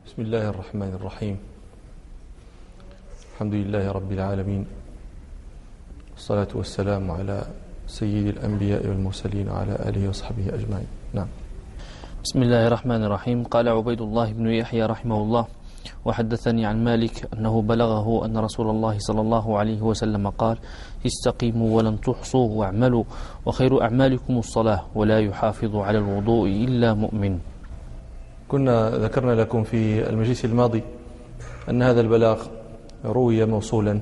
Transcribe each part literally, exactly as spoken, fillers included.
بسم الله الرحمن الرحيم. الحمد لله رب العالمين، والصلاة والسلام على سيد الأنبياء والمرسلين وعلى آله وصحبه أجمعين. نعم. بسم الله الرحمن الرحيم. قال عبيد الله بن يحيى رحمه الله: وحدثني عن مالك أنه بلغه أن رسول الله صلى الله عليه وسلم قال: استقيموا ولن تحصوا واعملوا، وخير أعمالكم الصلاة، ولا يحافظ على الوضوء إلا مؤمن. كنا ذكرنا لكم في المجلس الماضي أن هذا البلاغ روي موصولا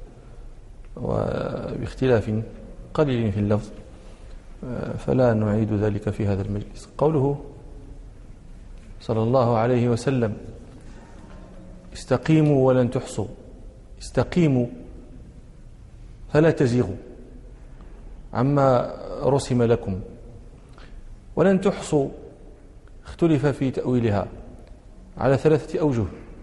وباختلاف قليل في اللفظ، فلا نعيد ذلك في هذا المجلس. قوله صلى الله عليه وسلم: استقيموا ولن تحصوا، استقيموا فلا تزيغوا عما رسم لكم، ولن تحصوا اختلف في تأويلها على ثلاثة أوجه.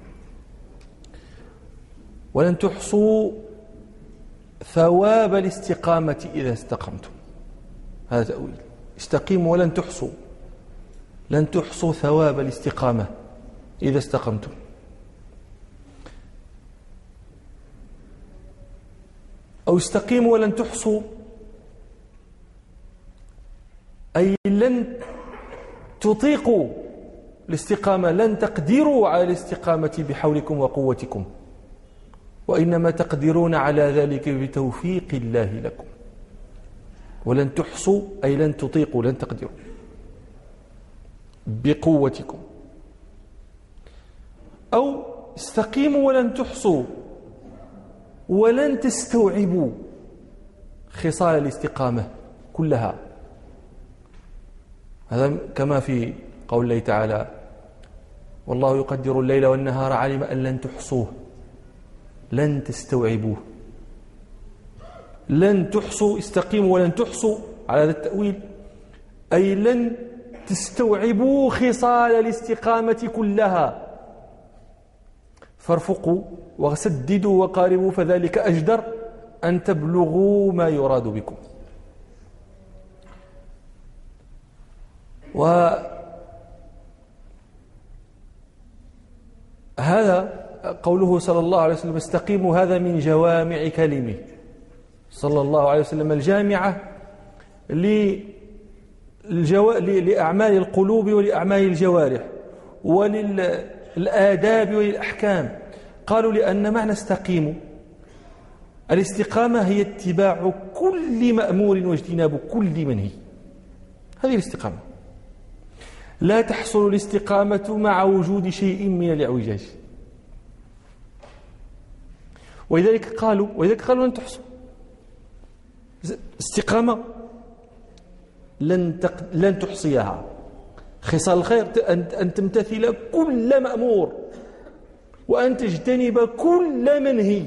ولن تحصوا ثواب الاستقامة إذا استقمتم، هذا تأويل. استقيموا ولن تحصوا، لن تحصوا ثواب الاستقامة إذا استقمتم. أو استقيموا ولن تحصوا أي لن تطيقوا الاستقامة، لن تقدروا على الاستقامة بحولكم وقوتكم، وإنما تقدرون على ذلك بتوفيق الله لكم. ولن تحصوا أي لن تطيقوا، لن تقدروا بقوتكم. أو استقيموا ولن تحصوا ولن تستوعبوا خصال الاستقامة كلها. هذا كما في قول الله تعالى: والله يقدر الليل والنهار علم أن لن تحصوه، لن تستوعبوه. لن تحصوا، استقيموا ولن تحصوا على هذا التأويل، أي لن تستوعبوا خصال الاستقامة كلها. فارفقوا وسددوا وقاربوا، فذلك أجدر أن تبلغوا ما يراد بكم. وهذا قوله صلى الله عليه وسلم: استقيموا، هذا من جوامع كلمه صلى الله عليه وسلم، الجامعة للجو... لأعمال القلوب ولأعمال الجوارح وللآداب وللأحكام. قالوا لأن معنى استقيموا، الاستقامة هي اتباع كل مأمور واجتناب كل منهي. هذه الاستقامة. لا تحصل الاستقامة مع وجود شيء من الاعوجاج. ولذلك قالوا ولذلك قالوا لن تحصل استقامة، لن تق... لن تحصيها. خصال الخير أن تمتثل كل مأمور وأن تجتنب كل منهي.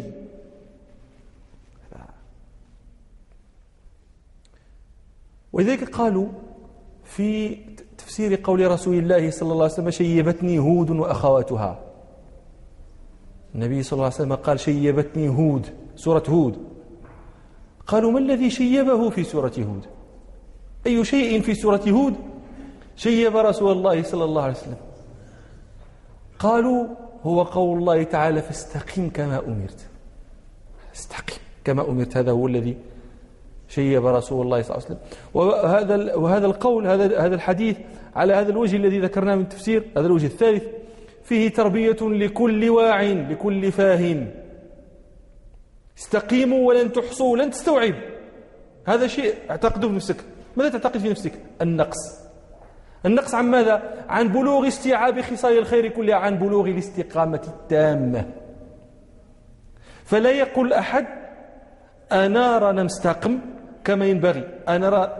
ولذلك قالوا في تفسير قول رسول الله صلى الله عليه وسلم: شيبتني هود وأخواتها. النبي صلى الله عليه وسلم قال: شيبتني هود، سورة هود. قالوا: ما الذي شيبه في سورة هود؟ أي شيء في سورة هود شيب رسول الله صلى الله عليه وسلم؟ قالوا: هو قول الله تعالى: فاستقم كما أمرت. استقم كما أمرت، هذا هو الذي شيب رسول الله صلى الله عليه وسلم. وهذا وهذا القول، هذا هذا الحديث على هذا الوجه الذي ذكرناه من التفسير، هذا الوجه الثالث، فيه تربية لكل واع لكل فاهم. استقيموا ولن تحصوا، لن تستوعب. هذا شيء اعتقده في نفسك. ماذا تعتقد في نفسك؟ النقص. النقص عن ماذا؟ عن بلوغ استيعاب خصال الخير كلها، عن بلوغ الاستقامة التامة. فلا يقول أحد: أنا رانا مستقم كما ينبغي، أنا را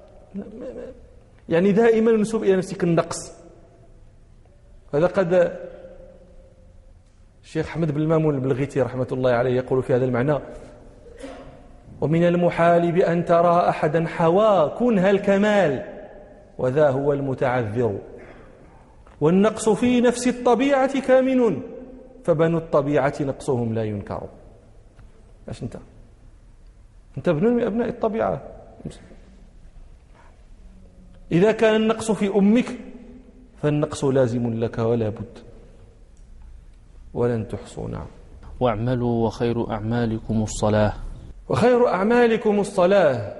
يعني دائما نسب إلى نفسك النقص. هذا قد الشيخ أحمد بن المامون البلغيتي رحمة الله عليه يقول في هذا المعنى: ومن المحال بأن ترى أحدا حوى كنه الكمال، وذا هو المتعذر، والنقص في نفس الطبيعة كامن، فبنو الطبيعة نقصهم لا ينكر. ايش انت انت ابن من ابناء الطبيعة. إذا كان النقص في أمك فالنقص لازم لك ولا بد. ولن تحصوا. نعم. واعملوا وخير أعمالكم الصلاة. وخير أعمالكم الصلاة.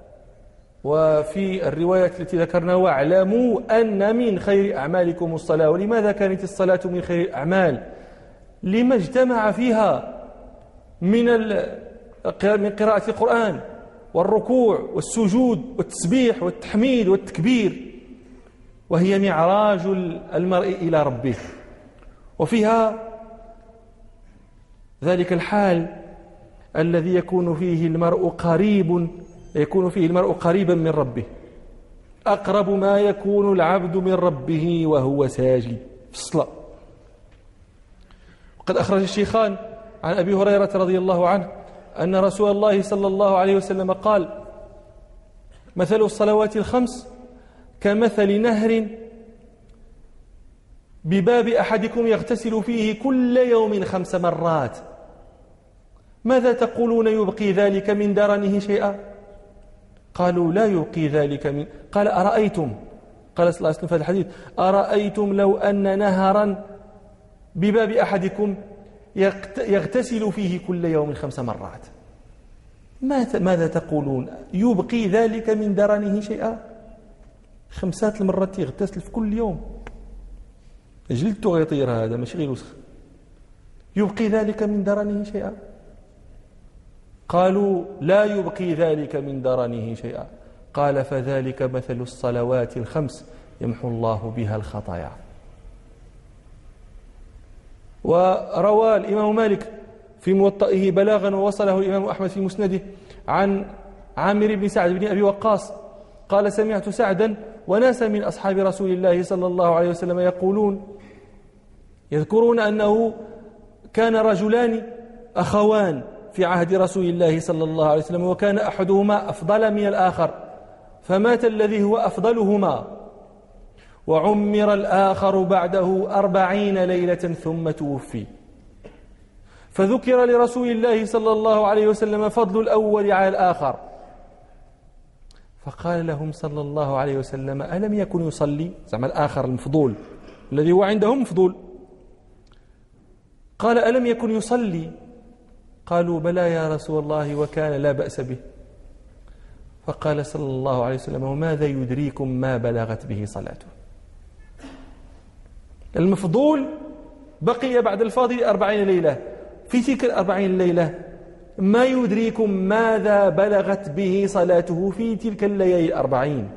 وفي الرواية التي ذكرنا واعلموا أن من خير أعمالكم الصلاة. ولماذا كانت الصلاة من خير الأعمال؟ لما اجتمع فيها من من قراءة القرآن والركوع والسجود والتسبيح والتحميد والتكبير، وهي معراج المرء إلى ربه، وفيها ذلك الحال الذي يكون فيه المرء قريب يكون فيه المرء قريبا من ربه، أقرب ما يكون العبد من ربه وهو ساجد في الصلاة. وقد أخرج الشيخان عن أبي هريرة رضي الله عنه أن رسول الله صلى الله عليه وسلم قال: مثل الصلوات الخمس كمثل نهر بباب أحدكم يغتسل فيه كل يوم خمس مرات، ماذا تقولون يبقي ذلك من درنه شيئا؟ قالوا: لا يبقي ذلك من. قال: أرأيتم، قال صلى الله عليه وسلم في هذا الحديث: أرأيتم لو أن نهرا بباب أحدكم يغتسل فيه كل يوم خمس مرات، ماذا تقولون يبقي ذلك من درنه شيئا؟ خمسات المرات يغتسل في كل يوم، جلدته غيطير، هذا ماشي غير وسخ. يبقي ذلك من درنه شيئا؟ قالوا: لا يبقي ذلك من درنه شيئا. قال: فذلك مثل الصلوات الخمس يمحو الله بها الخطايا. وروى الإمام مالك في موطئه بلاغا ووصله الإمام أحمد في مسنده عن عامر بن سعد بن أبي وقاص قال: سمعت سعدا وناسا من أصحاب رسول الله صلى الله عليه وسلم يقولون يذكرون أنه كان رجلان أخوان في عهد رسول الله صلى الله عليه وسلم، وكان أحدهما أفضل من الآخر، فمات الذي هو أفضلهما وعمر الآخر بعده أربعين ليلة ثم توفي، فذكر لرسول الله صلى الله عليه وسلم فضل الأول على الآخر، فقال لهم صلى الله عليه وسلم: ألم يكن يصلي؟ زعما الآخر المفضول الذي هو عندهم مفضول، قال: ألم يكن يصلي؟ قالوا: بلى يا رسول الله وكان لا بأس به. فقال صلى الله عليه وسلم: وماذا يدريكم ما بلغت به صلاته؟ المفضول بقي بعد الفاضل أربعين ليلة، في تلك الأربعين ليلة ما يدريكم ماذا بلغت به صلاته في تلك الليالي الأربعين؟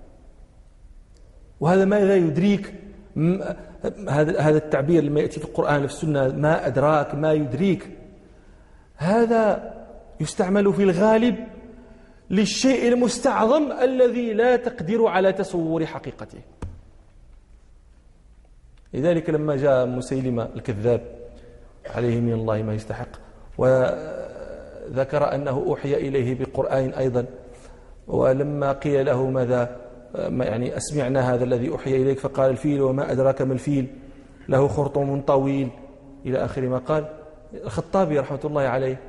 وهذا ماذا يدريك، هذا هذا التعبير لما يأتي في القرآن وفي السنة، ما أدراك ما يدريك، هذا يستعمل في الغالب للشيء المستعظم الذي لا تقدر على تصور حقيقته. لذلك لما جاء مسيلمة الكذاب عليه من الله ما يستحق وذكر أنه أوحي إليه بقرآن أيضا، ولما قيل له ماذا يعني أسمعنا هذا الذي أوحي إليك، فقال: الفيل وما أدراك ما الفيل له خرطوم طويل إلى آخر ما قال. الخطابي رحمة الله عليه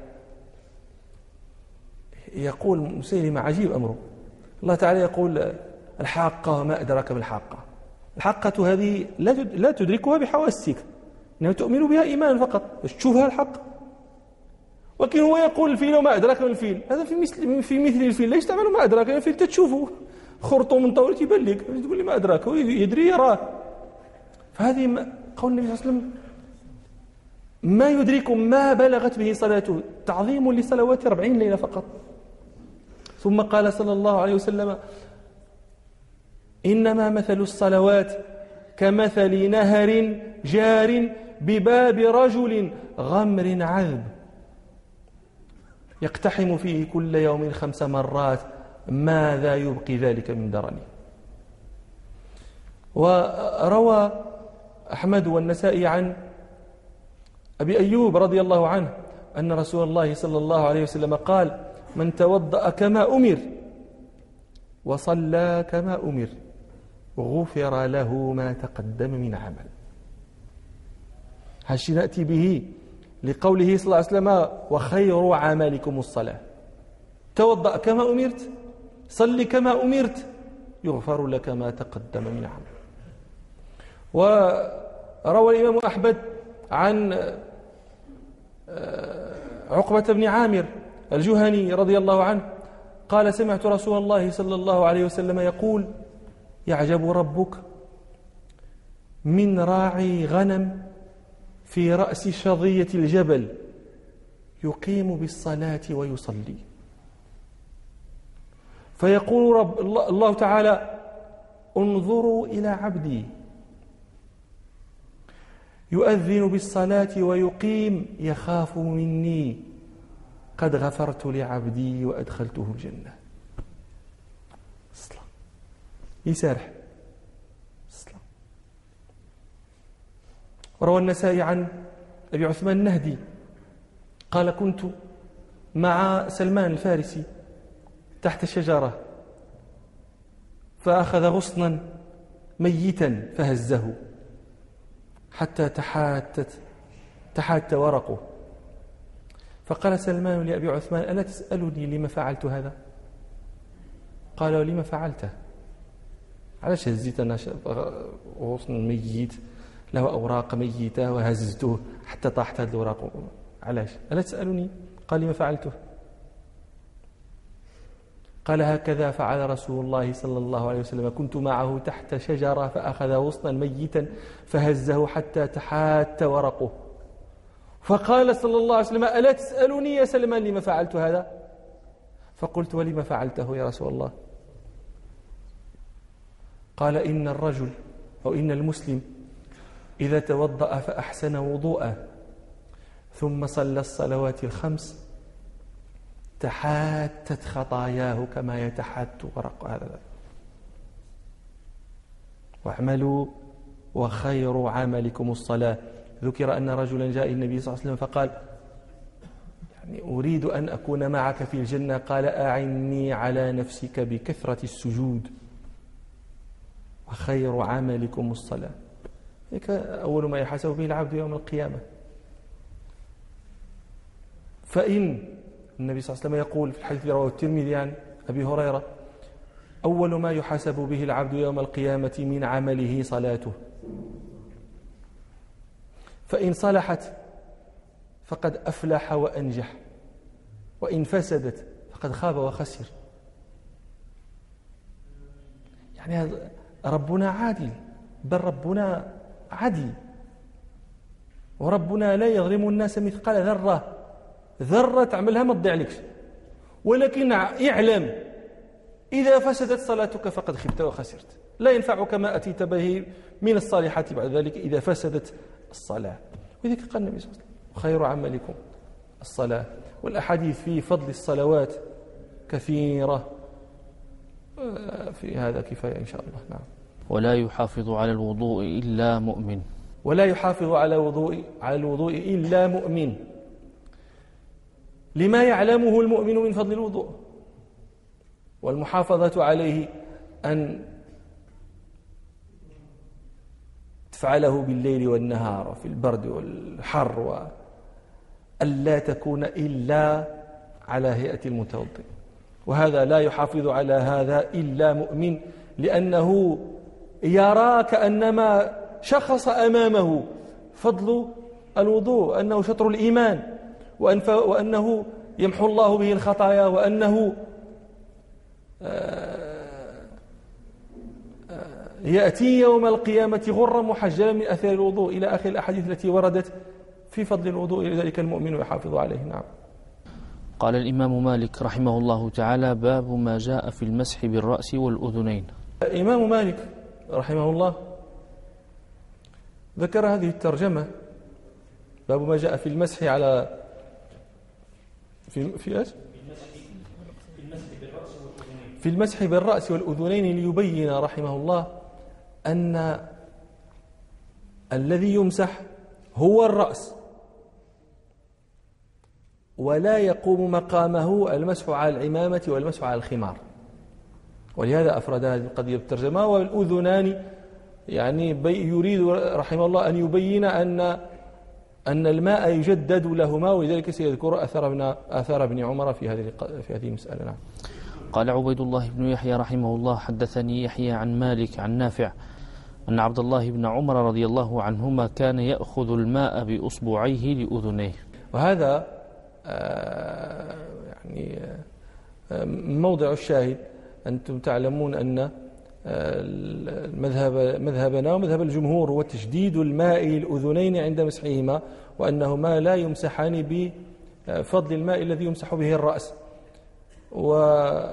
يقول مسيلمة عجيب أمره، الله تعالى يقول: الحاقة وما أدراك ما الحاقة. الحاقة هذه لا تدركها بحواسك، إنها تؤمن بها إيمان فقط باش تشوفها الحق، ولكن هو يقول: الفيل وما أدراك ما الفيل، هذا في مثل في مثل الفيل، لا يستعمل ما أدراك ما الفيل، تشوفه خرطوم طويل تيبان لك، تقول لي ما أدراك، هو يدري يراه. فهذه قول النبي صلى الله عليه وسلم: ما يدركم ما بلغت به صلاته، تعظيم لصلوات أربعين ليلة فقط. ثم قال صلى الله عليه وسلم: إنما مثل الصلوات كمثل نهر جار بباب رجل غمر عذب يقتحم فيه كل يوم خمس مرات، ماذا يبقي ذلك من درني؟ وروى أحمد والنسائي عن أبي أيوب رضي الله عنه أن رسول الله صلى الله عليه وسلم قال: من توضأ كما أمر وصلى كما أمر غفر له ما تقدم من عمل. هالشيء نأتي به لقوله صلى الله عليه وسلم: وخير عملكم الصلاة. توضأ كما أمرت، صل كما أمرت، يغفر لك ما تقدم من عمل. وروى الإمام أحمد عن عقبة بن عامر الجهني رضي الله عنه قال سمعت رسول الله صلى الله عليه وسلم يقول يعجب ربك من راعي غنم في رأس شظية الجبل يقيم بالصلاة ويصلي، فيقول رب الله تعالى انظروا إلى عبدي يؤذن بالصلاة ويقيم يخاف مني قد غفرت لعبدي وأدخلته الجنة. صلاة يسارح صلاة. روى النسائي عن أبي عثمان النهدي قال كنت مع سلمان الفارسي تحت شجرة فأخذ غصنا ميتا فهزه حتى تحاتت تحات ورقه، فقال سلمان لأبي عثمان ألا تسألني لما فعلت هذا؟ قال لما فعلته؟ علاش هزيت أنا غصن ميت له أوراق ميتة وهززته حتى طاحت هذه الأوراق؟ علاش؟ ألا تسألني؟ قال لما فعلته؟ قال هكذا فعل رسول الله صلى الله عليه وسلم كنت معه تحت شجرة فأخذ غصنا ميتا فهزه حتى تحات ورقه، فقال صلى الله عليه وسلم ألا تسألني يا سلمان لما فعلت هذا؟ فقلت ولما فعلته يا رسول الله؟ قال إن الرجل أو إن المسلم إذا توضأ فأحسن وضوءه ثم صلى الصلوات الخمس تحاتت خطاياه كما يتحات ورق هذا. واعملوا وخير عملكم الصلاة. ذكر أن رجلا جاء النبي صلى الله عليه وسلم فقال يعني أريد أن أكون معك في الجنة، قال أعني على نفسك بكثرة السجود وخير عملكم الصلاة. أول ما يحاسب به العبد يوم القيامة. فإن النبي صلى الله عليه وسلم يقول في الحديث رواه الترمذي عن أبي هريرة أول ما يحاسب به العبد يوم القيامة من عمله صلاته، فإن صلحت فقد أفلح وأنجح، وإن فسدت فقد خاب وخسر. يعني ربنا عادل، بل ربنا عدل، وربنا لا يظلم الناس مثقال ذرة ذرة تعملها ما تضيع لكش، ولكن يعلم إذا فسدت صلاتك فقد خبت وخسرت، لا ينفعك ما أتيت به من الصالحات بعد ذلك إذا فسدت الصلاة. وذلك قال النبي صلى الله عليه وسلم خير عملكم الصلاة. والأحاديث في فضل الصلوات كثيرة، في هذا كفاية إن شاء الله. نعم. ولا يحافظ على الوضوء إلا مؤمن. ولا يحافظ على الوضوء على الوضوء إلا مؤمن، لما يعلمه المؤمن من فضل الوضوء. والمحافظة عليه أن تفعله بالليل والنهار في البرد والحر، وأن لا تكون إلا على هيئة المتوضئ. وهذا لا يحافظ على هذا إلا مؤمن، لأنه يرى كأنما شخص أمامه فضل الوضوء، أنه شطر الإيمان، وأنه يمحو الله به الخطايا، وأنه يأتي يوم القيامة غرا محجلا من أثر الوضوء، إلى آخر الأحاديث التي وردت في فضل الوضوء، لذلك المؤمن يحافظ عليه. نعم. قال الإمام مالك رحمه الله تعالى باب ما جاء في المسح بالرأس والأذنين. الإمام مالك رحمه الله ذكر هذه الترجمة باب ما جاء في المسح على في في ايش؟ في المسح بالرأس والأذنين، ليبين رحمه الله أن الذي يمسح هو الرأس، ولا يقوم مقامه المسح على العمامة والمسح على الخمار. ولهذا أفرد هذه القضية بالترجمة. والأذنان يعني يريد رحمه الله أن يبين أن أن الماء يجدد لهما، ولذلك سيذكر أثر ابن آثار ابن عمر في هذه في هذه المسألة. نعم. قال عبيد الله بن يحيى رحمه الله حدثني يحيى عن مالك عن نافع أن عبد الله بن عمر رضي الله عنهما كان يأخذ الماء بأصبعيه لأذنيه. وهذا آه يعني آه موضع الشاهد. أنتم تعلمون أن المذهب مذهبنا ومذهب الجمهور هو تشديد الماء الأذنين عند مسحهما، وأنهما لا يمسحان بفضل الماء الذي يمسح به الرأس. وما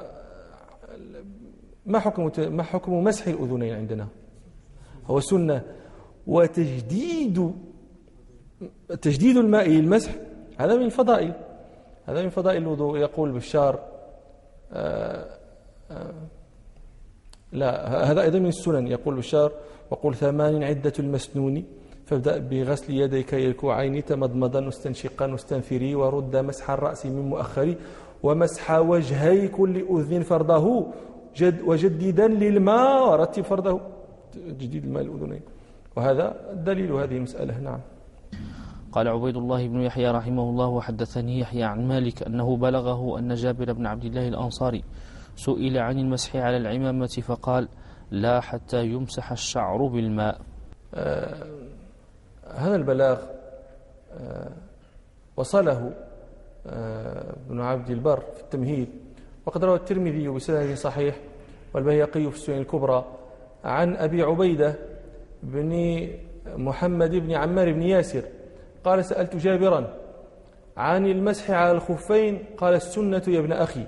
حكم ما حكم مسح الأذنين عندنا؟ هو سنة. وتجديد تجديد الماء المسح هذا من الفضائل، هذا من فضائل الوضوء. يقول بشار آآ آآ لا هذا أيضا من السنن. يقول بشار: وقل ثمان عدة المسنون، فابدأ بغسل يديك إلى الكوعين تمضمضا واستنشقا واستنثري، ورد مسح الرأس من مؤخر، ومسح وجهي كل أذن فرضه، جد وجددا للماء ورتب فرضه. تجديد الماء الأذنين، وهذا دليل هذه المسألة. نعم. قال عبيد الله بن يحيى رحمه الله: وحدثني يحيى عن مالك أنه بلغه أن جابر بن عبد الله الأنصاري سئل عن المسح على العمامة فقال: لا حتى يمسح الشعر بالماء. آه هذا البلاغ آه وصله آه ابن عبد البر في التمهيد، وقد روى الترمذي بسند صحيح والبيهقي في السنن الكبرى عن أبي عبيدة بن محمد بن عمار بن ياسر قال: سألت جابرا عن المسح على الخفين، قال: السنة يا ابن أخي.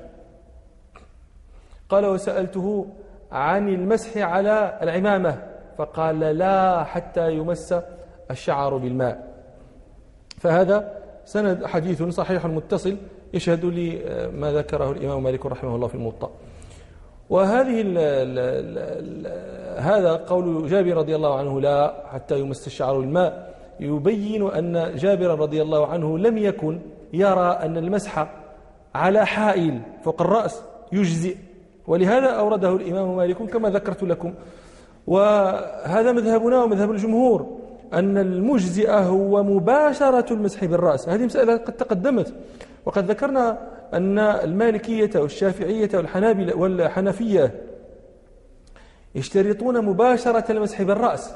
قال: وسألته عن المسح على العمامة، فقال: لا حتى يمس الشعر بالماء. فهذا سند حديث صحيح متصل يشهد لي ما ذكره الإمام مالك رحمه الله في الموطأ. وهذه ال ال ال هذا قول جابر رضي الله عنه: لا حتى يمس الشعر بالماء، يبين أن جابر رضي الله عنه لم يكن يرى أن المسح على حائل فوق الرأس يجزئ، ولهذا أورده الإمام مالك كما ذكرت لكم. وهذا مذهبنا ومذهب الجمهور، أن المجزئ هو مباشرة المسح بالرأس. هذه مسألة قد تقدمت، وقد ذكرنا أن المالكية والشافعية والحنابلة والحنفية يشترطون مباشرة المسح بالرأس،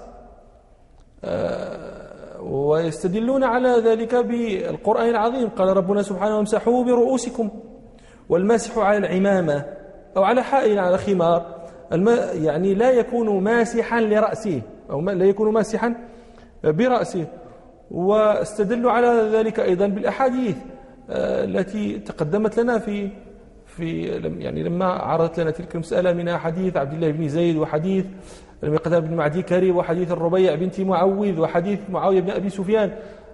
ويستدلون على ذلك بالقرآن العظيم. قال ربنا سبحانه: وامسحوا برؤوسكم. والمسح على العمامة أو على حائل على خمار يعني لا يكون ماسحا لرأسه، أو لا يكون ماسحا برأسه. واستدلوا على ذلك أيضا بالأحاديث التي تقدمت لنا في في يعني لما عرضت لنا تلك المسألة، من حديث عبد الله بن زيد، وحديث المقداد بن معدي كريب، وحديث الربيع بنت معوذ، وحديث معاوية بن أبي سفيان.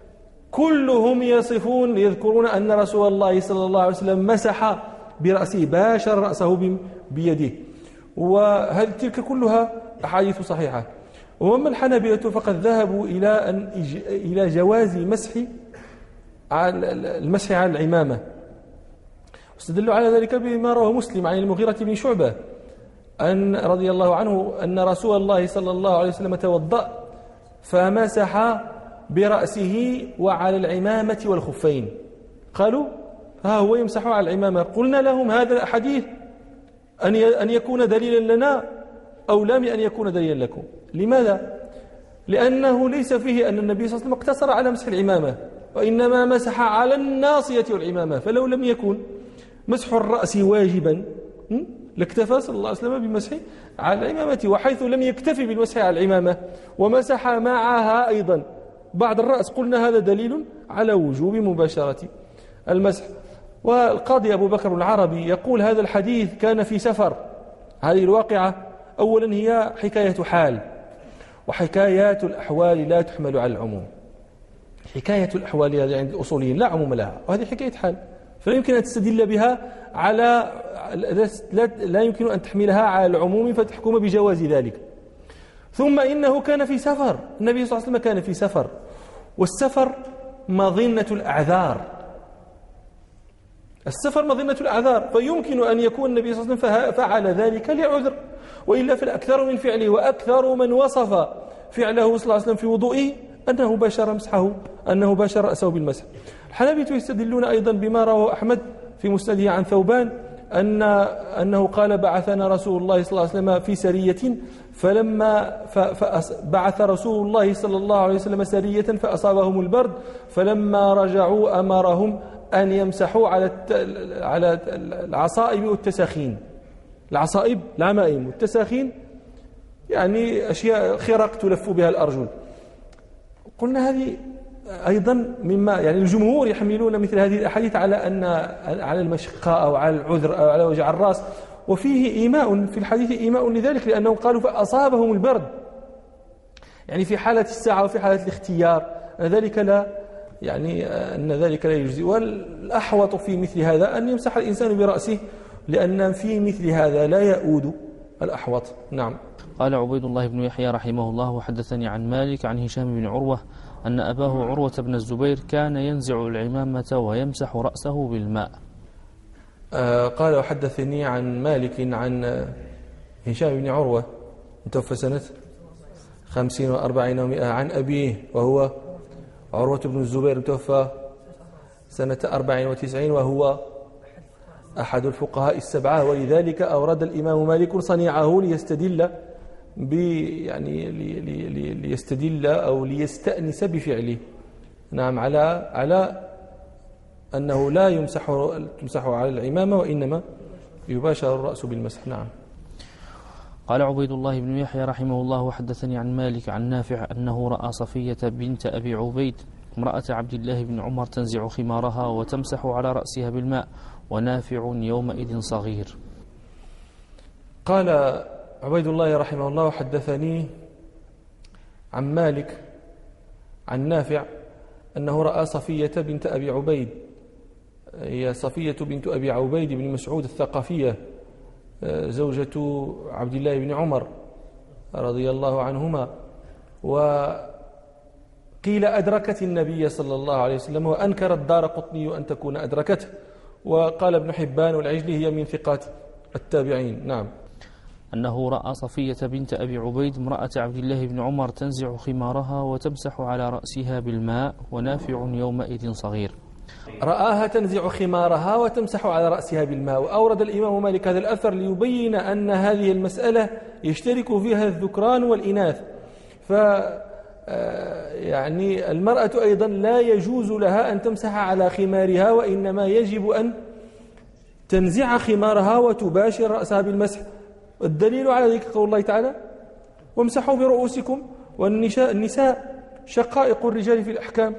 كلهم يصفون يذكرون أن رسول الله صلى الله عليه وسلم مسح برأسه، باشر رأسه بيده. وهذه تلك كلها أحاديث صحيحة. وأما الحنابلة فقد ذهبوا إلى أن إلى جواز مسح على المسح على العمامة، واستدلوا على ذلك بما رواه مسلم عن المغيرة بن شعبة أن رضي الله عنه أن رسول الله صلى الله عليه وسلم توضأ فمسح برأسه وعلى العمامة والخفين. قالوا: ها هو يمسح على العمامة. قلنا لهم: هذا الحديث أن أن يكون دليلا لنا أو لا من أن يكون دليلا لكم. لماذا؟ لأنه ليس فيه أن النبي صلى الله عليه وسلم اقتصر على مسح العمامة، وإنما مسح على الناصية والعمامة. فلو لم يكن مسح الرأس واجبا لاكتفى صلى الله عليه وسلم بمسح على العمامة، وحيث لم يكتفي بالمسح على العمامة ومسح معها أيضا بعد الرأس، قلنا هذا دليل على وجوب مباشرة المسح. والقاضي أبو بكر العربي يقول: هذا الحديث كان في سفر. هذه الواقعة أولا هي حكاية حال، وحكايات الأحوال لا تحمل على العموم. حكاية الأحوال عند الأصوليين لا عموم لها، وهذه حكاية حال، فلا يمكن أن تستدل بها على لا يمكن أن تحملها على العموم فتحكم بجواز ذلك. ثم إنه كان في سفر، النبي صلى الله عليه وسلم كان في سفر، والسفر مظنة الأعذار، السفر مظنة الأعذار، فيمكن أن يكون النبي صلى الله عليه وسلم فعل ذلك لعذر، وإلا فالأكثر من فعله، وأكثر من وصف فعله صلى الله عليه وسلم في وضوئه أنه باشر مسحه، أنه باشر رأسه بالمسح. الحنابلة يستدلون أيضا بما رواه أحمد في مسنده عن ثوبان أن أنه قال بعثنا رسول الله صلى الله عليه وسلم في سرية، فلما بعث رسول الله صلى الله عليه وسلم سرية فأصابهم البرد، فلما رجعوا أمرهم أن يمسحوا على على العصائب والتساخين. العصائب العمائم والتساخين يعني أشياء خرق تلف بها الأرجل. قلنا هذه أيضا مما يعني الجمهور يحملون مثل هذه الأحاديث على أن على المشقة أو على العذر أو على وجع الرأس، وفيه إيماء في الحديث إيماء لذلك، لأنهم قالوا فأصابهم البرد، يعني في حالة الساعة وفي حالة الاختيار، ذلك لا يعني أن ذلك لا يجزي. والأحوط في مثل هذا أن يمسح الإنسان برأسه، لأن في مثل هذا لا يؤود الأحوط. نعم. قال عبيد الله بن يحيى رحمه الله: وحدثني عن مالك عن هشام بن عروة أن أباه عروة بن الزبير كان ينزع العمامة ويمسح رأسه بالماء. آه قال وحدثني عن مالك عن هشام بن عروة متوفى سنة خمسين وأربعين ومئة عن أبيه وهو عروة بن الزبير متوفى سنة أربعين وتسعين، وهو أحد الفقهاء السبعة، ولذلك أورد الإمام مالك صنيعه ليستدل ب يعني لي لي لي ليستدل أو ليستأنس بفعله. نعم، على على أنه لا يمسح تمسح على العمامة، وإنما يباشر الرأس بالمسح. نعم. قال عبيد الله بن يحيى رحمه الله: وحدثني عن مالك عن نافع أنه رأى صفية بنت أبي عبيد امرأة عبد الله بن عمر تنزع خمارها وتمسح على رأسها بالماء، ونافع يومئذ صغير. قال عبيد الله رحمه الله: حدثني عن مالك عن نافع أنه رأى صفية بنت أبي عبيد، هي صفية بنت أبي عبيد بن مسعود الثقفية، زوجة عبد الله بن عمر رضي الله عنهما، وقيل أدركت النبي صلى الله عليه وسلم، وأنكر الدارقطني أن تكون أدركته، وقال ابن حبان والعجلي هي من ثقات التابعين. نعم. أنه رأى صفية بنت أبي عبيد امرأة عبد الله بن عمر تنزع خمارها وتمسح على رأسها بالماء، ونافع يومئذ صغير. رآها تنزع خمارها وتمسح على رأسها بالماء. وأورد الإمام مالك هذا الأثر ليبين أن هذه المسألة يشترك فيها الذكران والإناث، ف يعني المرأة أيضا لا يجوز لها أن تمسح على خمارها، وإنما يجب أن تنزع خمارها وتباشر رأسها بالمسح. الدليل على ذلك قول الله تعالى: وامسحوا برؤوسكم، والنساء النساء شقائق الرجال في الأحكام.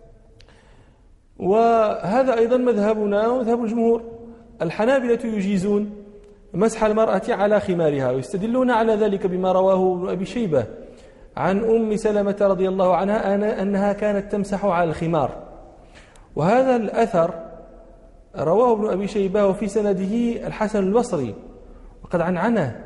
وهذا أيضا مذهبنا ومذهب الجمهور. الحنابلة يجيزون مسح المرأة على خمارها، ويستدلون على ذلك بما رواه ابن أبي شيبة عن أم سلمة رضي الله عنها أنها كانت تمسح على الخمار. وهذا الأثر رواه ابن أبي شيبة وفي سنده الحسن البصري وقد عنعنه،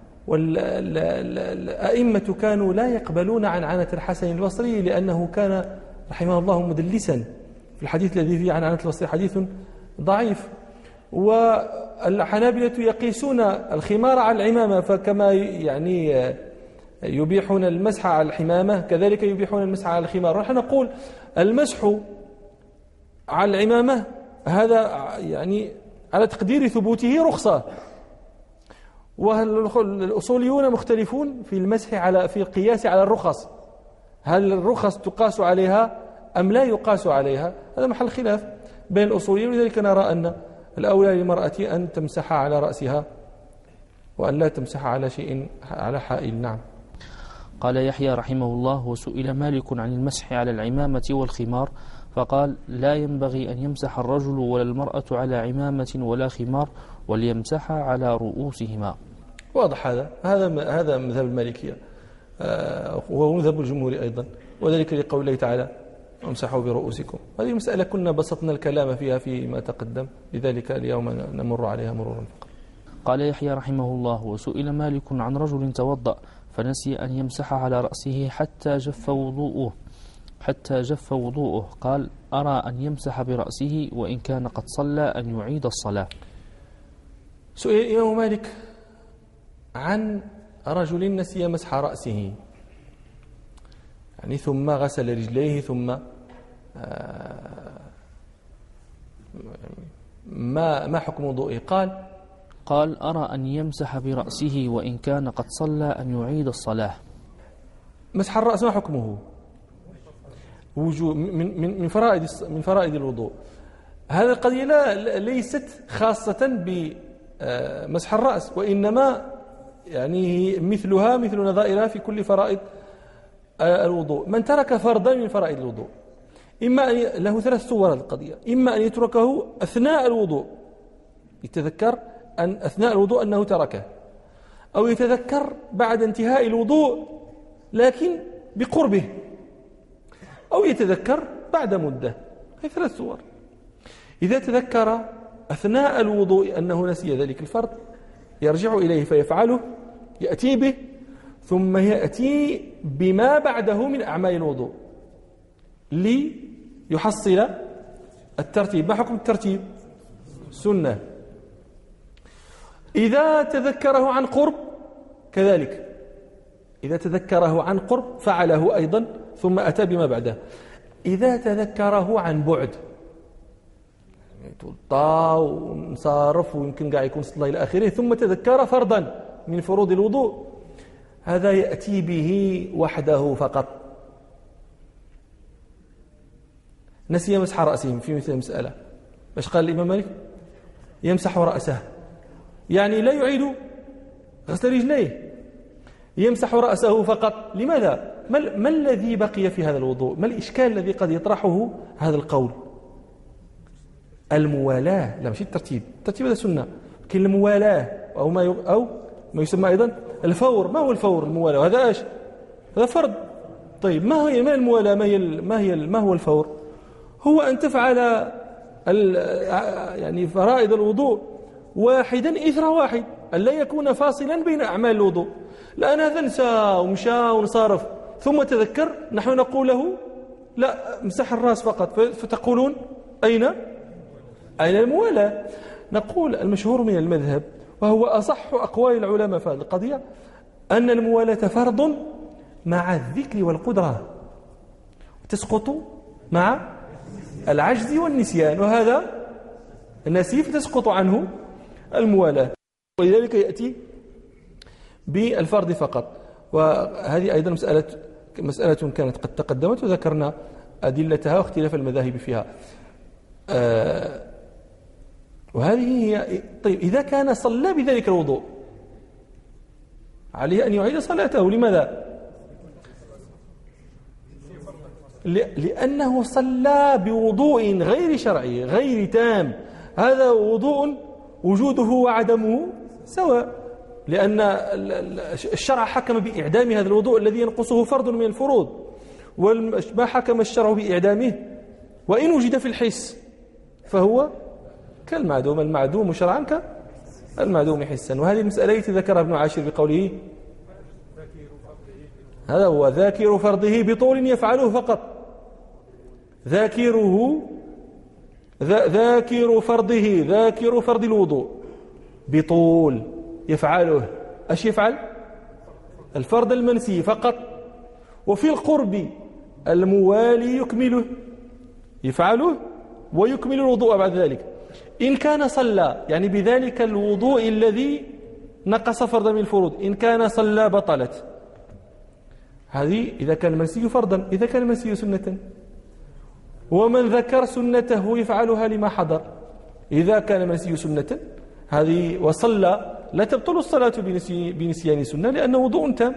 والأئمة كانوا لا يقبلون عنعنة الحسن البصري لأنه كان رحمه الله مدلسا في الحديث الذي فيه عنعنة البصري حديث ضعيف. والحنابلة يقيسون الخمار على العمامة، فكما يعني يبيحون المسح على الحمامة كذلك يبيحون المسح على الخمار. نحن نقول المسح على العمامة هذا يعني على تقدير ثبوته رخصة، والأصوليون مختلفون في المسح على في القياس على الرخص، هل الرخص تقاس عليها أم لا يقاس عليها؟ هذا محل خلاف بين الأصوليين، ولذلك نرى أن الأولى للمرأة أن تمسح على رأسها وأن لا تمسح على شيء على حائل. نعم. قال يحيى رحمه الله: وسئل مالك عن المسح على العمامة والخمار فقال: لا ينبغي أن يمسح الرجل ولا المرأة على عمامة ولا خمار، وليمسح على رؤوسهما. واضح هذا هذا هذا مذهب المالكية وهو مذهب الجمهور أيضا، وذلك لقول الله تعالى: وامسحوا برؤوسكم. هذه مسألة كنا بسطنا الكلام فيها فيما تقدم، لذلك اليوم نمر عليها مرورا فقط. قال يحيى رحمه الله: وسئل مالك عن رجل توضأ فنسي أن يمسح على رأسه حتى جف وضوءه حتى جف وضوءه قال: أرى أن يمسح برأسه وإن كان قد صلى أن يعيد الصلاة. سئل الإمام مالك عن رجل نسي مسح رأسه، يعني ثم غسل رجليه ثم ما ما حكم وضوئه؟ قال: قال أرى أن يمسح برأسه وإن كان قد صلى أن يعيد الصلاة. مسح الرأس ما حكمه؟ وجوب من من من فرائض من فرائض الوضوء. هذه القضية لا ليست خاصة بمسح الرأس، وإنما يعني مثلها مثل نظائرها في كل فرائض الوضوء. من ترك فرضا من فرائض الوضوء إما أن له ثلاث صور القضية: إما أن يتركه أثناء الوضوء، يتذكر أن أثناء الوضوء أنه تركه، أو يتذكر بعد انتهاء الوضوء لكن بقربه، أو يتذكر بعد مدة. هذه ثلاث صور. إذا تذكر أثناء الوضوء أنه نسي ذلك الفرض يرجع إليه فيفعله، يأتي به، ثم يأتي بما بعده من أعمال الوضوء ليحصل الترتيب. ما حكم الترتيب؟ سنة. إذا تذكره عن قرب كذلك، إذا تذكره عن قرب فعله أيضا ثم أتى بما بعده. إذا تذكره عن بعد، طا ومصارف ويمكن قاعد يكون صلى إلى آخره، ثم تذكر فرضا من فروض الوضوء، هذا يأتي به وحده فقط. نسي مسح رأسه في مثل المسألة، باش قال الإمام مالك؟ يمسح رأسه، يعني لا يعيد غسل رجليه، يمسح رأسه فقط. لماذا؟ ما, ما الذي بقي في هذا الوضوء؟ ما الإشكال الذي قد يطرحه هذا القول؟ الموالاة، لا مش الترتيب، الترتيب هذا سنة، لكن الموالاة أو ما أو ما يسمى أيضا الفور. ما هو الفور؟ الموالاة هذا ايش؟ هذا فرض. طيب ما هي ما الموالاة؟ ما هي ما هي ما هو الفور؟ هو أن تفعل يعني فرائض الوضوء واحدا إثر واحد، أن لا يكون فاصلا بين أعمال الوضوء. لأن هذا نسى ومشى ونصارف ثم تذكر، نحن نقول له لا امسح الرأس فقط، فتقولون أين أين الموالاة؟ نقول المشهور من المذهب وهو أصح أقوال العلماء في هذه القضية أن الموالاة فرض مع الذكر والقدرة، تسقط مع العجز والنسيان، وهذا النسيف تسقط عنه الموالاة، ولذلك يأتي بالفرض فقط. وهذه أيضا مسألة مسألة كانت قد تقدمت وذكرنا أدلتها واختلاف المذاهب فيها. آه وهذه هي. طيب إذا كان صلى بذلك الوضوء عليه أن يعيد صلاته. لماذا؟ لأنه صلى بوضوء غير شرعي غير تام. هذا وضوء وجوده وعدمه سواء، لأن الشرع حكم بإعدام هذا الوضوء الذي ينقصه فرض من الفروض، وما حكم الشرع بإعدامه وإن وجد في الحس فهو كالمعدوم، المعدوم شرعا كالمعدوم حسا. وهذه المسألة التي ذكرها ابن عاشر بقوله هذا هو ذاكر فرضه بطول يفعله فقط. ذاكره ذاكر فرضه ذاكر فرض الوضوء بطول يفعله. ايش يفعل؟ الفرض المنسي فقط. وفي القرب الموالي يكمله، يفعله ويكمل الوضوء بعد ذلك. إن كان صلى يعني بذلك الوضوء الذي نقص فرضا من الفروض، إن كان صلى بطلت هذه إذا كان المنسي فرضا. إذا كان المنسي سنة، ومن ذكر سنته يفعلها لما حضر. إذا كان المنسي سنة هذه وصلى لا تبطل الصلاة بنسيان سنة لأنه وضوء تام،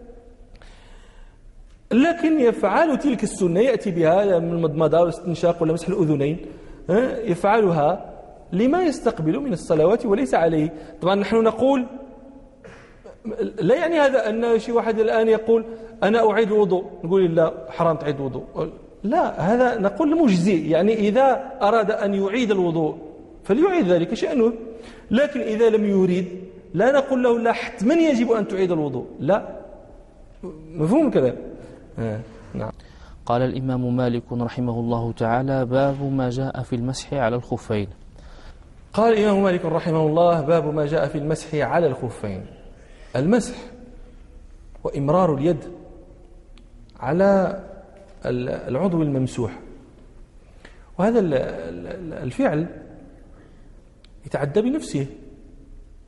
لكن يفعل تلك السنة، يأتي بها من المضمضة والاستنشاق ولا مسح الأذنين، يفعلها لما يستقبل من الصلوات وليس عليه. طبعا نحن نقول لا يعني هذا أن شي واحد الآن يقول أنا أعيد الوضوء، نقول لا حرام تعيد الوضوء، لا، هذا نقول مجزئ. يعني إذا أراد أن يعيد الوضوء فليعيد ذلك شأنه، لكن إذا لم يريد لا نقول له لا حتما يجب أن تعيد الوضوء، لا. مفهوم كذا؟ آه. نعم. قال الإمام مالك رحمه الله تعالى: باب ما جاء في المسح على الخفين. قال الإمام مالك رحمه الله: باب ما جاء في المسح على الخفين. المسح وإمرار اليد على العضو الممسوح، وهذا الفعل يتعدى بنفسه،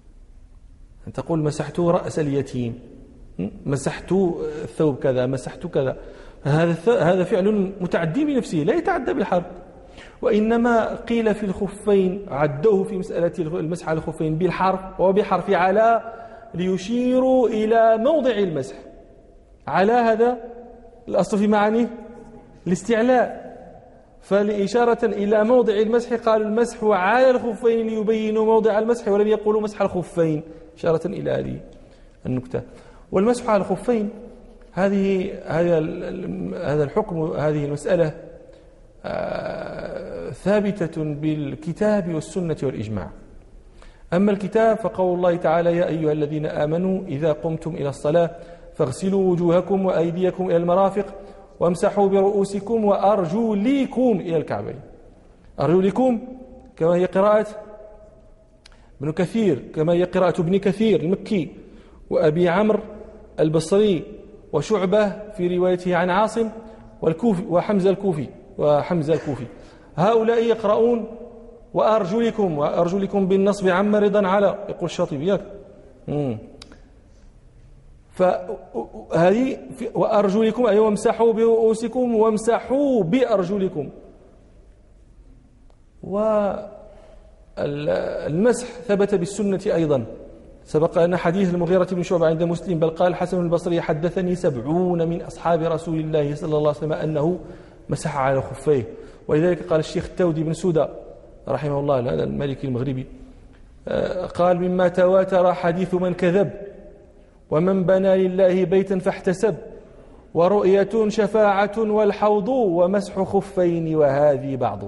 أن تقول مسحت رأس اليتيم، مسحت الثوب كذا، مسحت كذا، هذا هذا فعل متعدي بنفسه لا يتعدى بالحرف. وإنما قيل في الخفين عدوه في مسألة المسح على الخفين بالحرف وبحرف على ليشيروا إلى موضع المسح على. هذا الأصل في معانيه الاستعلاء، فلإشارة إلى موضع المسح قال المسح على الخفين ليبينوا موضع المسح، ولم يقولوا مسح الخفين إشارة إلى هذه النكتة. والمسح على الخفين هذه هذا هذا الحكم، هذه المسألة ثابتة بالكتاب والسنة والإجماع. أما الكتاب فقول الله تعالى: يا أيها الذين آمنوا إذا قمتم إلى الصلاة فاغسلوا وجوهكم وأيديكم إلى المرافق وامسحوا برؤوسكم وأرجلكم إلى الكعبين. أرجلكم كما هي قراءة ابن كثير، كما هي قراءة ابن كثير المكي وأبي عمرو البصري وشعبة في روايته عن عاصم والكوفي وحمزة الكوفي وحمزة الكوفي. هؤلاء يقرؤون وأرجلكم، وأرجلكم بالنصب عم رضا على، يقول الشاطبي ياك. فهذه وأرجلكم أي وامسحوا برؤوسكم وامسحوا بأرجلكم. والمسح ثبت بالسنة أيضا، سبق أن حديث المغيرة بن شعبة عند مسلم بل قال حسن البصري: حدثني سبعون من أصحاب رسول الله صلى الله عليه وسلم أنه مسح على خفيه. ولذلك قال الشيخ التودي بن سودة رحمه الله هذا المالكي المغربي قال: مما تواتر حديث من كذب ومن بنى لله بيتا فاحتسب ورؤية شفاعة والحوض ومسح خفين وهذه بعض.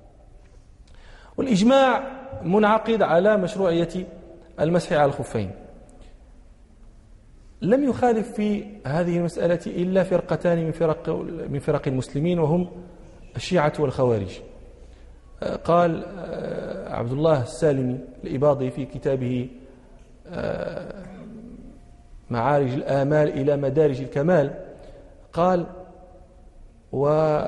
والإجماع منعقد على مشروعية المسح على الخفين. لم يخالف في هذه المسألة إلا فرقتان من فرق من فرق المسلمين، وهم الشيعة والخوارج. قال عبد الله السالمي الإباضي في كتابه معارج الآمال إلى مدارج الكمال قال: و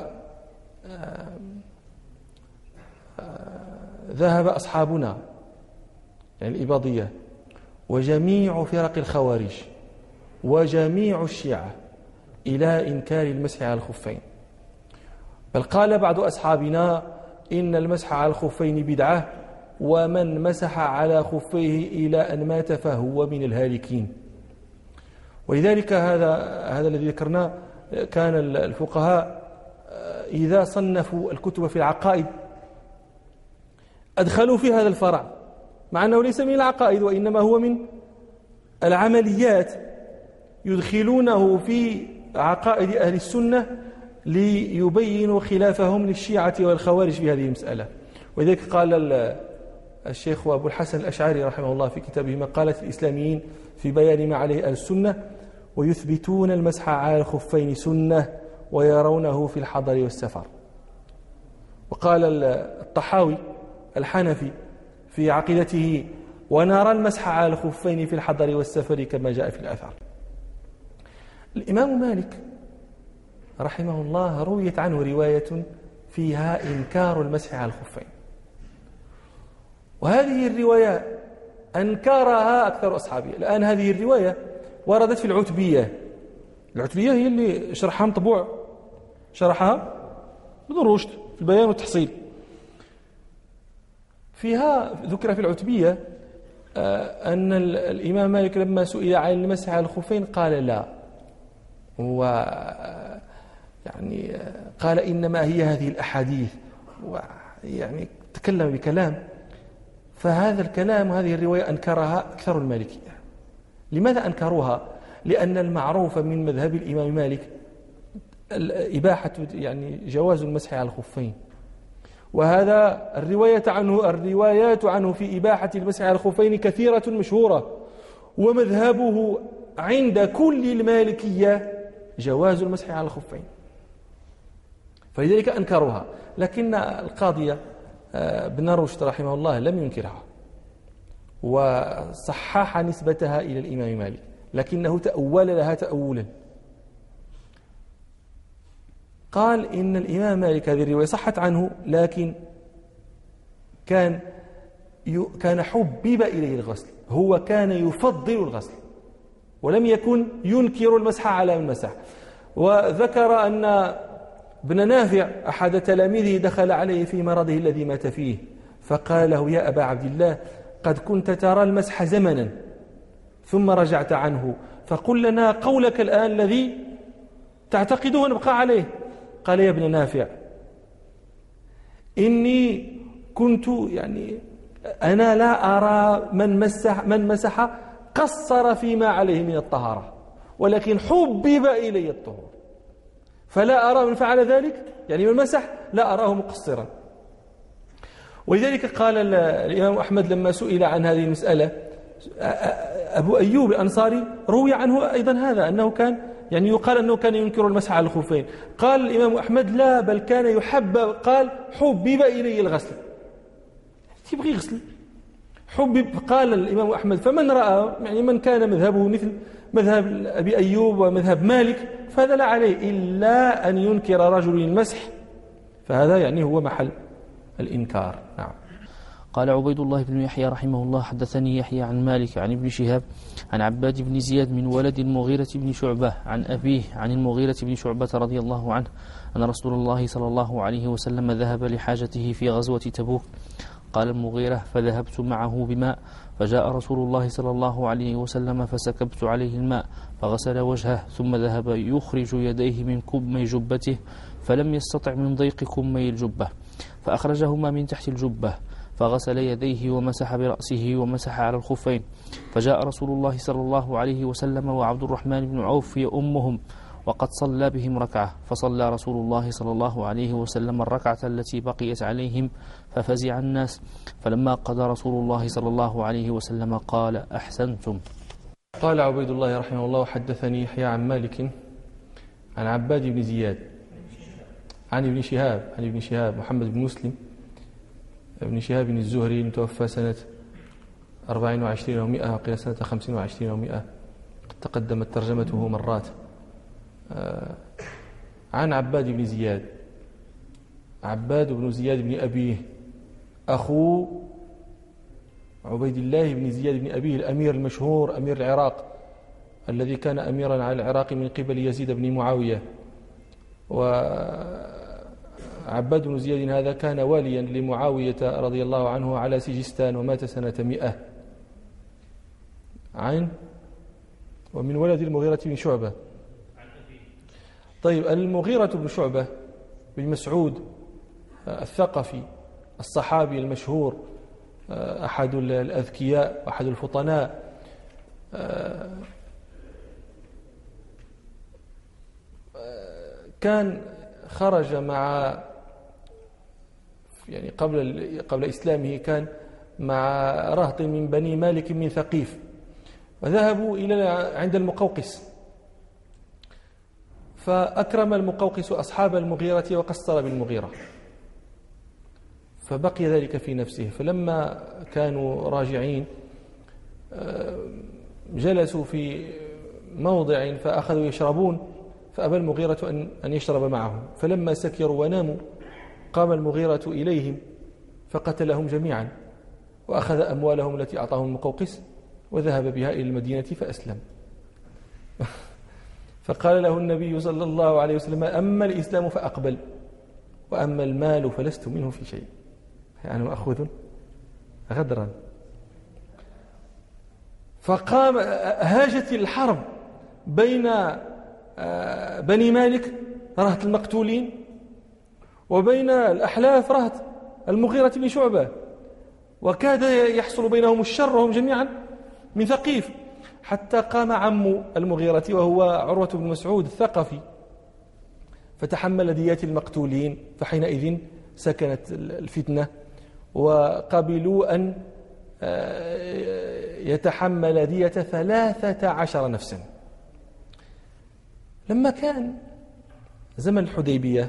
ذهب أصحابنا يعني الإباضية وجميع فرق الخوارج وجميع الشيعة إلى إنكار المسح على الخفين، بل قال بعض أصحابنا إن المسح على الخفين بدعة، ومن مسح على خفيه إلى أن مات فهو من الهالكين. ولذلك هذا هذا الذي ذكرناه كان الفقهاء إذا صنفوا الكتب في العقائد أدخلوا في هذا الفرع، مع أنه ليس من العقائد وإنما هو من العمليات، يدخلونه في عقائد أهل السنة ليبينوا خلافهم للشيعة والخوارج في هذه المسألة. ولذلك قال الشيخ أبو الحسن الأشعري رحمه الله في كتابه مقالة الإسلاميين في بيان ما عليه أهل السنة: ويثبتون المسح على الخفين سنة ويرونه في الحضر والسفر. وقال الطحاوي الحنفي في عقيدته: ونرى المسح على الخفين في الحضر والسفر كما جاء في الآثار. الإمام مالك رحمه الله رويت عنه رواية فيها إنكار المسح على الخفين، وهذه الرواية أنكرها أكثر أصحابه. الآن هذه الرواية وردت في العتبية. العتبية هي اللي شرحها مطبوع، شرحها ابن رشد في البيان والتحصيل. فيها ذكر في العتبية أن الإمام مالك لما سئل عن المسح على الخفين قال لا، و يعني قال إنما هي هذه الأحاديث، ويعني تكلم بكلام. فهذا الكلام وهذه الرواية أنكرها أكثر المالكية. لماذا أنكروها؟ لأن المعروف من مذهب الإمام مالك إباحة يعني جواز المسح على الخفين، وهذا الرواية عنه الروايات عنه في إباحة المسح على الخفين كثيرة مشهورة، ومذهبه عند كل المالكية جواز المسح على الخفين، فلذلك أنكروها. لكن القاضي ابن رشد رحمه الله لم ينكرها وصحح نسبتها إلى الإمام مالك، لكنه تأول لها تأولا. قال إن الإمام مالك هذه الرواية صحت عنه، لكن كان كان حبب إليه الغسل، هو كان يفضل الغسل ولم يكن ينكر المسح على من مسح. وذكر أن ابن نافع أحد تلاميذه دخل عليه في مرضه الذي مات فيه فقال له: يا أبا عبد الله، قد كنت ترى المسح زمنا ثم رجعت عنه، فقل لنا قولك الآن الذي تعتقده ونبقى عليه. قال: يا ابن نافع، إني كنت يعني أنا لا أرى من مسح من مسح قصر فيما عليه من الطهارة، ولكن حبب إلي الطهور، فلا أرى من فعل ذلك يعني من مسح لا أراه مقصرا. ولذلك قال الإمام أحمد لما سئل عن هذه المسألة، أبو أيوب الأنصاري روي عنه أيضا هذا، أنه كان يعني يقال أنه كان ينكر المسح على الخفين. قال الإمام أحمد: لا، بل كان يحب، قال حبب إلي الغسل، تبغي غسل حبب. قال الإمام أحمد: فمن رأى يعني من كان مذهبه مثل مذهب أبي أيوب ومذهب مالك فهذا لا عليه إلا أن ينكر رجل المسح، فهذا يعني هو محل الإنكار. نعم. قال عبيد الله بن يحيى رحمه الله: حدثني يحيى عن مالك عن ابن شهاب عن عباد بن زياد من ولد المغيرة بن شعبة عن أبيه عن المغيرة بن شعبة رضي الله عنه أن رسول الله صلى الله عليه وسلم ذهب لحاجته في غزوة تبوك. قال المغيرة: فذهبت معه بماء، فجاء رسول الله صلى الله عليه وسلم فسكبت عليه الماء فغسل وجهه، ثم ذهب يخرج يديه من كمي جبته فلم يستطع من ضيق كمي الجبة، فأخرجهما من تحت الجبة فغسل يديه ومسح برأسه ومسح على الخفين. فجاء رسول الله صلى الله عليه وسلم وعبد الرحمن بن عوف يؤمهم وقد صلى بهم ركعة، فصلى رسول الله صلى الله عليه وسلم الركعة التي بقيت عليهم ففزع الناس، فلما قضى رسول الله صلى الله عليه وسلم قال: أحسنتم. قال عبيد الله رحمه الله: حدثني يحيى عن مالك عن عباد بن زياد عن ابن شهاب عن ابن شهاب محمد بن مسلم ابن شهاب بن الزهري المتوفى سنة أربع وعشرين ومئة وقيل سنة خمس وعشرين ومئة، قد تقدمت ترجمته مرات. عن عباد بن زياد، عباد بن زياد بن أبيه أخو عبيد الله بن زياد بن أبيه الأمير المشهور أمير العراق الذي كان أميرا على العراق من قبل يزيد بن معاوية. وعباد بن زياد هذا كان واليا لمعاوية رضي الله عنه على سجستان ومات سنة مئة. عن ومن ولد المغيرة بن شعبة. طيب، المغيرة بن شعبة بن مسعود الثقفي الصحابي المشهور أحد الأذكياء وأحد الفطناء، كان خرج مع يعني قبل قبل إسلامه كان مع رهط من بني مالك من ثقيف، وذهبوا إلى عند المقوقس، فأكرم المقوقس أصحاب المغيرة وقصر بالمغيرة، فبقي ذلك في نفسه. فلما كانوا راجعين جلسوا في موضع فأخذوا يشربون، فأبى المغيرة أن يشرب معهم، فلما سكروا وناموا قام المغيرة إليهم فقتلهم جميعا وأخذ أموالهم التي أعطاهم المقوقس وذهب بها إلى المدينة فأسلم. فقال له النبي صلى الله عليه وسلم: أما الإسلام فأقبل، وأما المال فلست منه في شيء، يعني مأخوذ غدرا. فقام هاجت الحرب بين بني مالك رهط المقتولين وبين الأحلاف رهط المغيرة بن شعبة، وكاد يحصل بينهم الشر وهم جميعا من ثقيف، حتى قام عم المغيرة وهو عروة بن مسعود الثقفي فتحمل ديات المقتولين، فحينئذ سكنت الفتنة وقبلوا أن يتحمل دية ثلاثة عشر نفسا. لما كان زمن الحديبية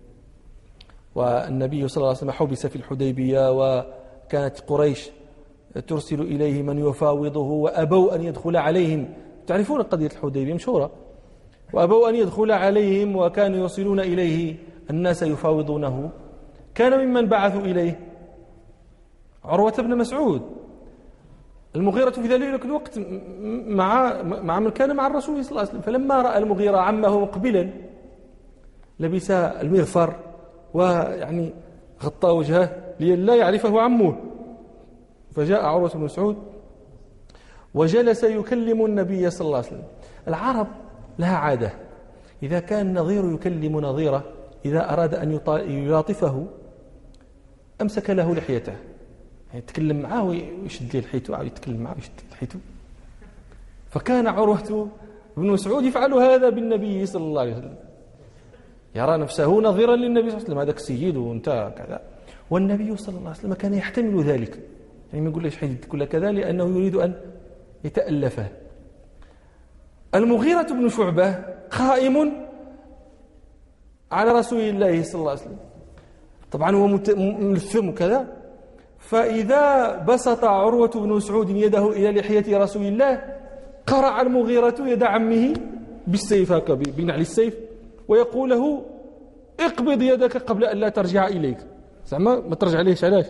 والنبي صلى الله عليه وسلم حبس في الحديبية، وكانت قريش ترسل إليه من يفاوضه وأبوا أن يدخل عليهم، تعرفون قضية الحديبية مشهورة، وأبوا أن يدخل عليهم وكانوا يرسلون إليه الناس يفاوضونه. كان ممن بعثوا إليه عروة بن مسعود. المغيرة في ذلك الوقت مع مع من كان مع الرسول صلى الله عليه وسلم، فلما رأى المغيرة عمه مقبلا لبس المغفر ويعني غطى وجهه لئلا يعرفه عمه، فجاء عروة بن مسعود وجلس يكلم النبي صلى الله عليه وسلم. العرب لها عادة، إذا كان نظير يكلم نظيره إذا أراد أن يلاطفه أمسك له لحيته، يعني يتكلم معه ويشد لي لحيته أو يتكلم معه ويشد لحيته. فكان عروة بن مسعود يفعل هذا بالنبي صلى الله عليه وسلم، يرى نفسه نظيرا للنبي صلى الله عليه وسلم، هذاك السيد وانت كذا، والنبي صلى الله عليه وسلم كان يحتمل ذلك، يعني ما يقول ليش حيد كل كذا لأنه يريد أن يتألفه. المغيرة بن شعبة قائم على رسول الله صلى الله عليه وسلم، طبعا هو ملثم كذا، فإذا بسط عروة بن مسعود يده إلى لحية رسول الله قرع المغيرة يد عمه بالسيف، هكذا بنعل السيف، ويقول له اقبض يدك قبل أن لا ترجع إليك، زعما ما ترجع ليش علاش.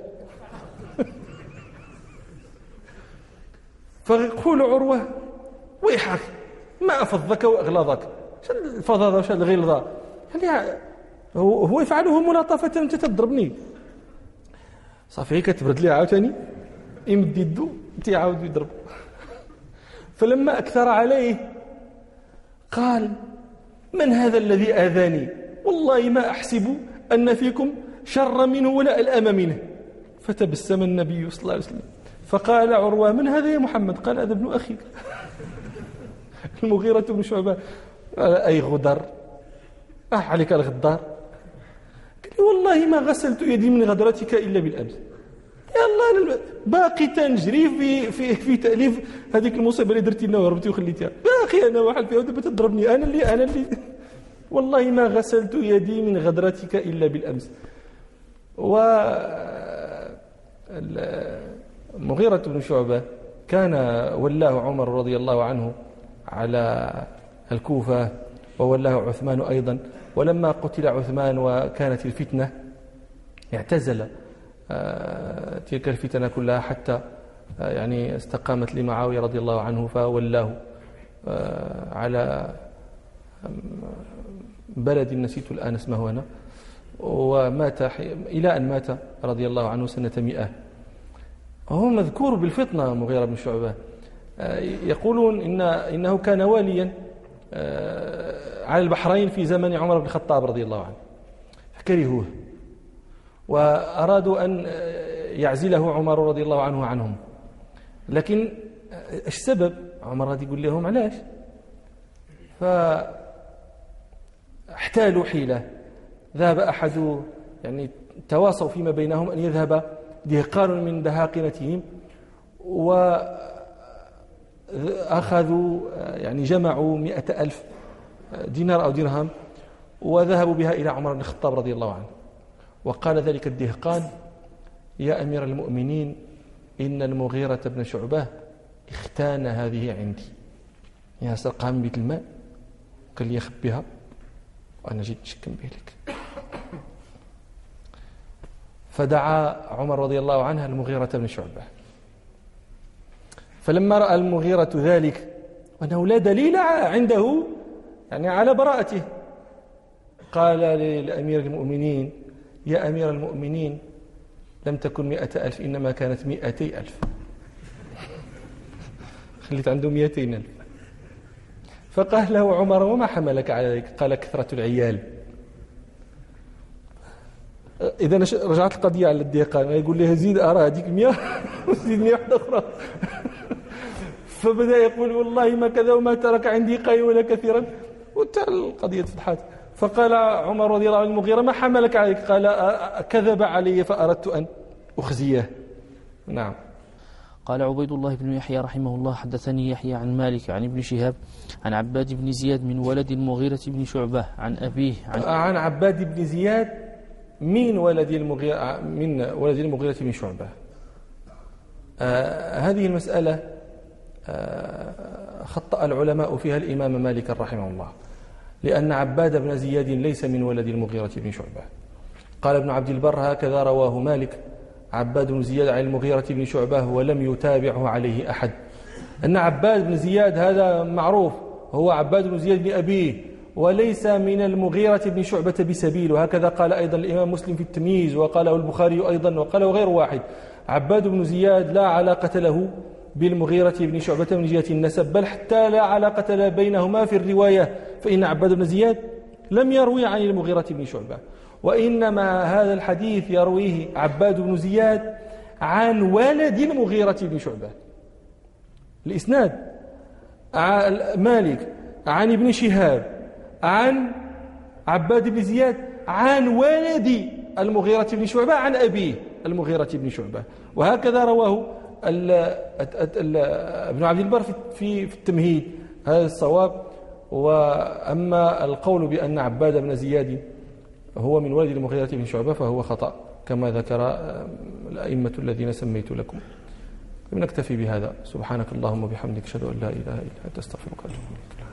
فيقول عروة ويحك ما أفضك وأغلظك، شو الفظاظة وشو الغلظة، يعني هو يفعله ملاطفة، أنت تضربني صافي كتبرد لي عاوتاني يمد يدو انت يعاود يضرب. فلما أكثر عليه قال من هذا الذي آذاني، والله ما أحسب أن فيكم شر منه ولا ألأم منه. فتبسم النبي صلى الله عليه وسلم فقال عروة من هذا يا محمد؟ قال هذا ابن أخيك المغيرة بن شعبة. قال أي غدر، أح عليك الغدار. قال لي والله ما غسلت يدي من غدرتك إلا بالأمس. يا الله أنا باقي تنجري في في في تأليف هذيك المصيبة اللي درتي لنا وهربتي وخليتها، باقي أنا واحد فيها ودابا تضربني أنا اللي أنا اللي والله ما غسلت يدي من غدرتك إلا بالأمس. و المغيرة بن شعبة كان ولاه عمر رضي الله عنه على الكوفة وولاه عثمان أيضا، ولما قتل عثمان وكانت الفتنة اعتزل تلك الفتنة كلها حتى يعني استقامت لمعاوية رضي الله عنه، فولاه على بلد نسيت الآن اسمه هنا، ومات إلى أن مات رضي الله عنه سنة مئة. وهو مذكور بالفطنة مغيرة بن شعبة، يقولون إن إنه كان واليا على البحرين في زمن عمر بن الخطاب رضي الله عنه، فكرهوه وأرادوا أن يعزله عمر رضي الله عنه عنهم، لكن إيش السبب؟ عمر غادي يقول لهم علاش؟ فاحتالوا حيلة، ذهب أحد يعني تواصوا فيما بينهم أن يذهب دهقان من دهاقنتهم، وأخذوا يعني جمعوا مئة ألف دينار أو درهم وذهبوا بها إلى عمر بن الخطاب رضي الله عنه. وقال ذلك الدهقان يا أمير المؤمنين إن المغيرة بن شعبة اختان هذه عندي، يعني سرقها من بيت المال قال لي يخبيها وأنا جيت نشكم به لك. فدعا عمر رضي الله عنه المغيرة بن شعبة، فلما رأى المغيرة ذلك وأنه لا دليل عنده يعني على براءته قال للأمير المؤمنين يا أمير المؤمنين لم تكن مئة ألف إنما كانت مئتي ألف، خليت عنده مئتين ألف. فقال له عمر وما حملك على ذلك؟ قال كثرة العيال. إذا رجعت القضية على الدهقان يقول له زيد أرى هذيك مئة وزيد مئة واحدة أخرى. فبدأ يقول والله ما كذا وما ترك عندي قليلا ولا كثيرا، وانتهى القضية فتحت. فقال عمر رضي الله عنه المغيرة ما حملك عليك؟ قال كذب علي فأردت أن أخزيه. نعم. قال عبيد الله بن يحيى رحمه الله حدثني يحيى عن مالك عن ابن شهاب عن عباد بن زياد من ولد المغيرة بن شعبة عن أبيه عن, عن عباد بن زياد من ولد المغيرة من ولد المغيرة بن شعبة. آه هذه المسألة آه خطأ العلماء فيها الإمام مالك رحمه الله، لأن عباد بن زياد ليس من ولد المغيرة بن شعبة. قال ابن عبد البر هكذا رواه مالك عباد بن زياد عن المغيرة بن شعبة ولم يتابعه عليه أحد. أن عباد بن زياد هذا معروف، هو عباد بن زياد بن أبيه وليس من المغيرة بن شعبة بسبيل، وهكذا قال أيضا الإمام مسلم في التمييز، وقاله البخاري أيضا، وقاله غير واحد. عباد بن زياد لا علاقة له بالمغيرة بن شعبة من جهة النسب، بل حتى لا علاقة لا بينهما في الرواية، فإن عباد بن زياد لم يروي عن المغيرة بن شعبة، وإنما هذا الحديث يرويه عباد بن زياد عن ولد المغيرة بن شعبة. الإسناد مالك عن ابن شهاب عن عباد بن زياد عن ولد المغيرة بن شعبة عن أبيه المغيرة بن شعبة، وهكذا رواه ابن عبد البر في في التمهيد. هذا الصواب. وأما القول بأن عباد بن زياد هو من ولد المغيرة بن شعبة فهو خطأ كما ذكر الأئمة الذين سميت لكم. نكتفي بهذا. سبحانك اللهم وبحمدك، أشهد أن لا إله إلا أنت، أستغفرك وأتوب إليك.